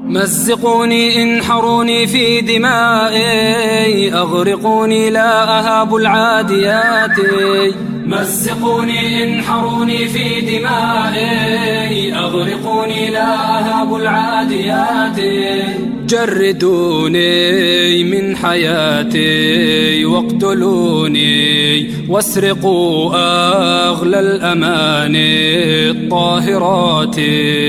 مزقوني انحروني في دمائي، أغرقوني لا أهاب العاديات. مزقوني انحروني في دمائي، أغرقوني لا أهاب العاديات. جردوني من حياتي واقتلوني، واسرقوا أغلى الأماني الطاهرات.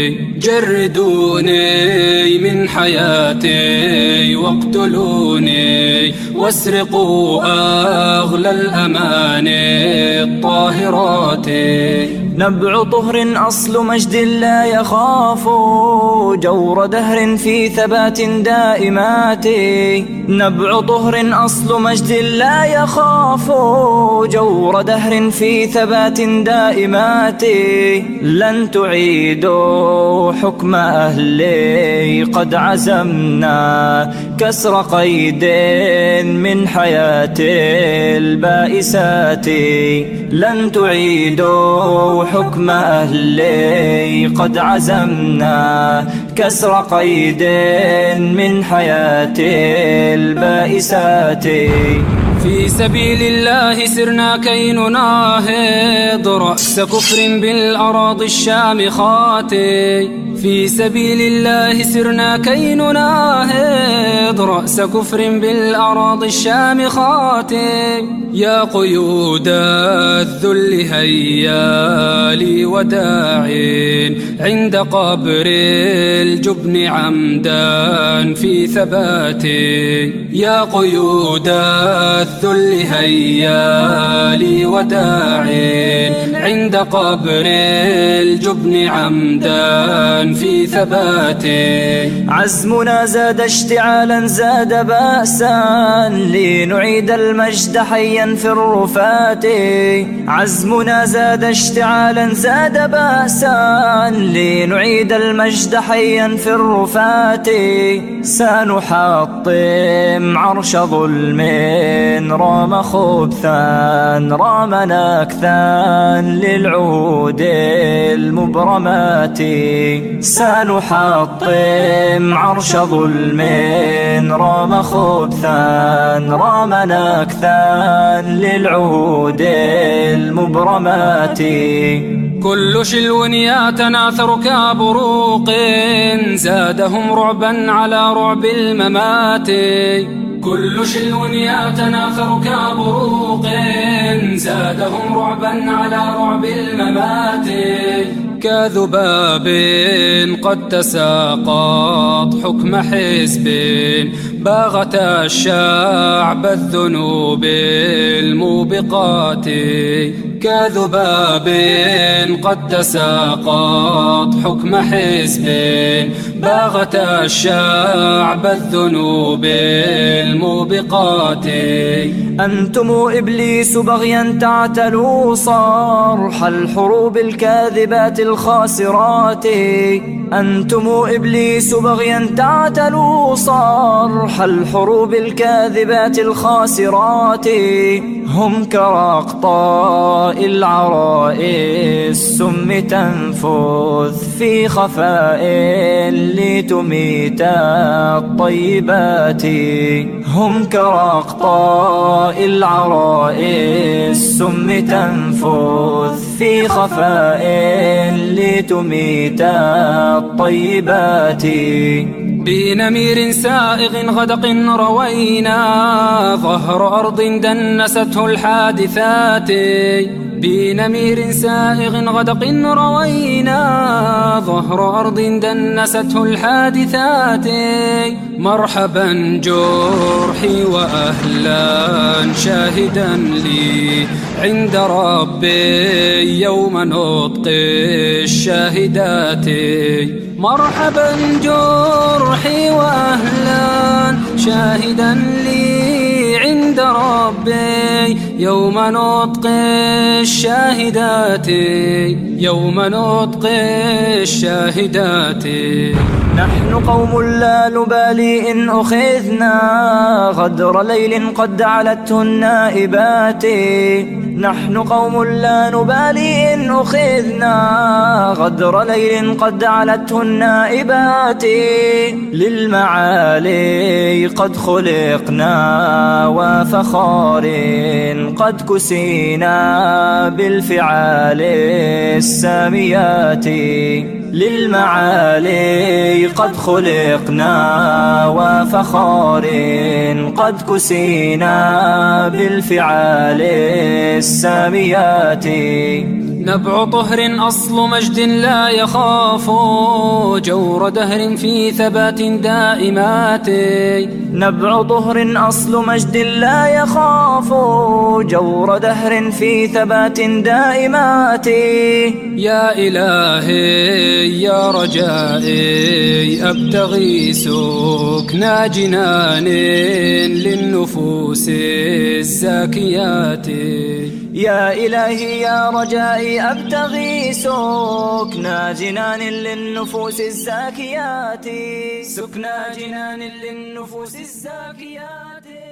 جردوني من حياتي واقتلوني، واسرقوا أغلى الأماني الطاهرات. نبع طهر أصل مجد لا يخاف، جور دهر في ثبات دائمات. نبع طهر أصل مجد لا يخاف، جور دهر في ثبات دائمات. لن تعيدوا حكم أهلي، قد عزمنا كسر قيد من حياة البائسات. لن تعيدوا حكم أهلي، قد عزمنا كسر قيد من حياة البائسات. في سبيل الله سرنا كي نناهض رأس كفر بالأراضي الشامخات. في سبيل الله سرنا كي نناهض رأس كفر بالأراضي الشامخات. يا قيود الذل هيا لي وداع، عند قبر الجبن عمدا في ثباتي. يا قيود الذل هيا لي وداع، عند قبر الجبن عمدا في ثباتي. عزمنا زاد اشتعالا زاد بأسا، لنعيد المجد حيا في الرفات. عزمنا زاد اشتعالا زاد بأسا، لنعيد المجد حيا في الرفات. سنحطم عرش ظلم رام خبثا، رام نكثا للعود المبرمات. سنحطم عرش ظلم رام خبثا، رام نكثا للعود المبرمات. كل شلو يتناثر كبروق، زادهم رعبا على رعب الممات. كل شلو يتناثر كبروق، زادهم رعبا على رعب الممات. كذباب قد تساقط حكم حزب، باغت الشعب الذنوب الموبقات. كذباب قد تساقط حكم حزب، باغت الشعب الذنوب الموبقات. أنتم إبليس بغيا تعتلوا صرح الحروب الكاذبات الخاسرات. أنتم إبليس بغيا تعتلوا صرح الحروب الكاذبات الخاسرات. هم كرقطاء العراء السم تنفذ في خفاء لتميت الطيبات. هم كرقطاء العراء السم تنفذ في خفاء لتميت الطيبات. بنمير سائغ غدق روينا ظهر أرض دنسته الحادثات. بنمير سائغ غدق روينا ظهر أرض دنسته الحادثات. مرحبا جرحي وأهلا شاهدا لي عند ربي يوم نطق الشاهدات. مرحبا جرحي وأهلا شاهدا لي عند ربي يوم نطق الشاهدات. يوم نطق الشاهدات. نحن قوم لا نبالي إن أخذنا غدر ليل قد علته النائبات. نحن قوم لا نبالي إن أخذنا غدر ليل قد علته النائبات. للمعالي قد خلقنا وفخار قد كسينا بالفعال الساميات. للمعالي قد خلقنا وفخار قد كسينا بالفعال الساميات. نبع طهر أصل مجد لا يخاف جور دهر في ثبات دائمات. نبع طهر أصل مجد لا يخاف جور دهر في ثبات دائمات. يا إلهي يا رجائي أبتغي سكنى جنان للنفوس الزاكيات. يا إلهي يا رجائي أبتغي سكنى جنان للنفوس الزاكيات. سكنى جنان للنفوس الزاكيات.